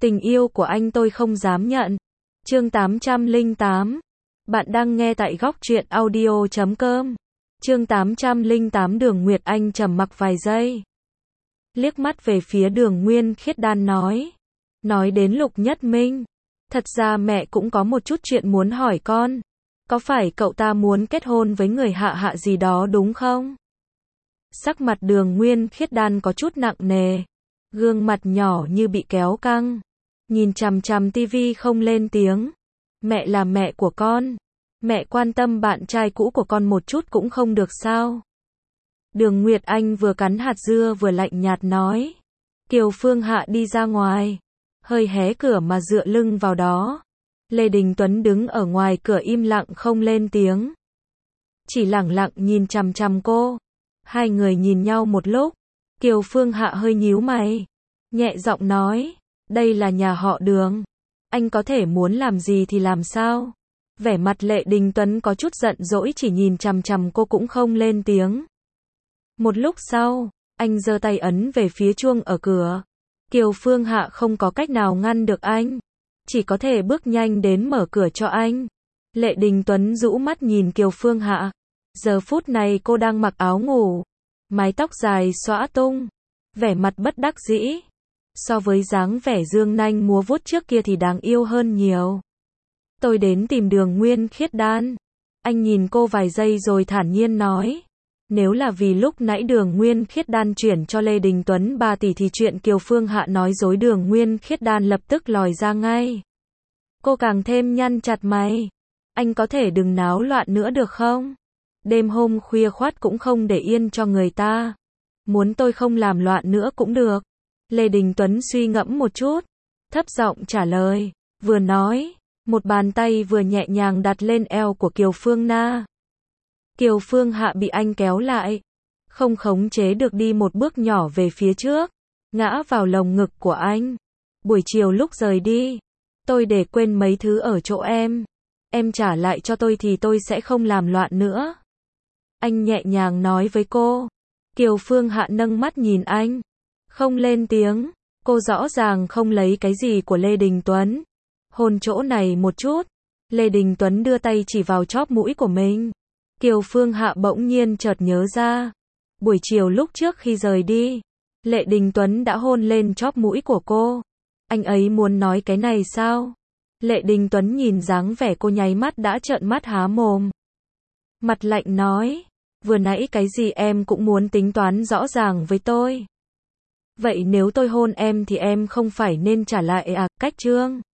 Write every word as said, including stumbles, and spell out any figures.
Tình yêu của anh tôi không dám nhận. Chương tám trăm lẻ tám. Bạn đang nghe tại góc truyện audio chấm com. Chương tám trăm lẻ tám. Đường Nguyệt Anh trầm mặc vài giây. Liếc mắt về phía Đường Nguyên Khiết Đan nói. Nói đến Lục Nhất Minh. Thật ra mẹ cũng có một chút chuyện muốn hỏi con. Có phải cậu ta muốn kết hôn với người hạ hạ gì đó đúng không? Sắc mặt Đường Nguyên Khiết Đan có chút nặng nề. Gương mặt nhỏ như bị kéo căng. Nhìn chằm chằm tivi không lên tiếng. Mẹ là mẹ của con. Mẹ quan tâm bạn trai cũ của con một chút cũng không được sao? Đường Nguyệt Anh vừa cắn hạt dưa vừa lạnh nhạt nói. Kiều Phương Hạ đi ra ngoài. Hơi hé cửa mà dựa lưng vào đó. Lê Đình Tuấn đứng ở ngoài cửa im lặng không lên tiếng. Chỉ lẳng lặng nhìn chằm chằm cô. Hai người nhìn nhau một lúc. Kiều Phương Hạ hơi nhíu mày. Nhẹ giọng nói. Đây là nhà họ Đường. Anh có thể muốn làm gì thì làm sao? Vẻ mặt Lê Đình Tuấn có chút giận dỗi chỉ nhìn chằm chằm cô cũng không lên tiếng. Một lúc sau, anh giơ tay ấn về phía chuông ở cửa. Kiều Phương Hạ không có cách nào ngăn được anh. Chỉ có thể bước nhanh đến mở cửa cho anh. Lê Đình Tuấn rũ mắt nhìn Kiều Phương Hạ. Giờ phút này cô đang mặc áo ngủ. Mái tóc dài xõa tung. Vẻ mặt bất đắc dĩ. So với dáng vẻ dương nanh múa vuốt trước kia thì đáng yêu hơn nhiều. Tôi đến tìm Đường Nguyên Khiết Đan. Anh nhìn cô vài giây rồi thản nhiên nói. Nếu là vì lúc nãy Đường Nguyên Khiết Đan chuyển cho Lê Đình Tuấn ba tỷ thì chuyện Kiều Phương Hạ nói dối Đường Nguyên Khiết Đan lập tức lòi ra ngay. Cô càng thêm nhăn chặt mày. Anh có thể đừng náo loạn nữa được không? Đêm hôm khuya khoắt cũng không để yên cho người ta. Muốn tôi không làm loạn nữa cũng được. Lê Đình Tuấn suy ngẫm một chút. Thấp giọng trả lời. Vừa nói. Một bàn tay vừa nhẹ nhàng đặt lên eo của Kiều Phương Na. Kiều Phương Hạ bị anh kéo lại. Không khống chế được đi một bước nhỏ về phía trước. Ngã vào lồng ngực của anh. Buổi chiều lúc rời đi. Tôi để quên mấy thứ ở chỗ em. Em trả lại cho tôi thì tôi sẽ không làm loạn nữa. Anh nhẹ nhàng nói với cô. Kiều Phương Hạ nâng mắt nhìn anh. Không lên tiếng. Cô rõ ràng không lấy cái gì của Lê Đình Tuấn. Hôn chỗ này một chút. Lê Đình Tuấn đưa tay chỉ vào chóp mũi của mình. Kiều Phương Hạ bỗng nhiên chợt nhớ ra. Buổi chiều lúc trước khi rời đi. Lê Đình Tuấn đã hôn lên chóp mũi của cô. Anh ấy muốn nói cái này sao? Lê Đình Tuấn nhìn dáng vẻ cô nháy mắt đã trợn mắt há mồm. Mặt lạnh nói. Vừa nãy cái gì em cũng muốn tính toán rõ ràng với tôi. Vậy nếu tôi hôn em thì em không phải nên trả lại à? Cách chương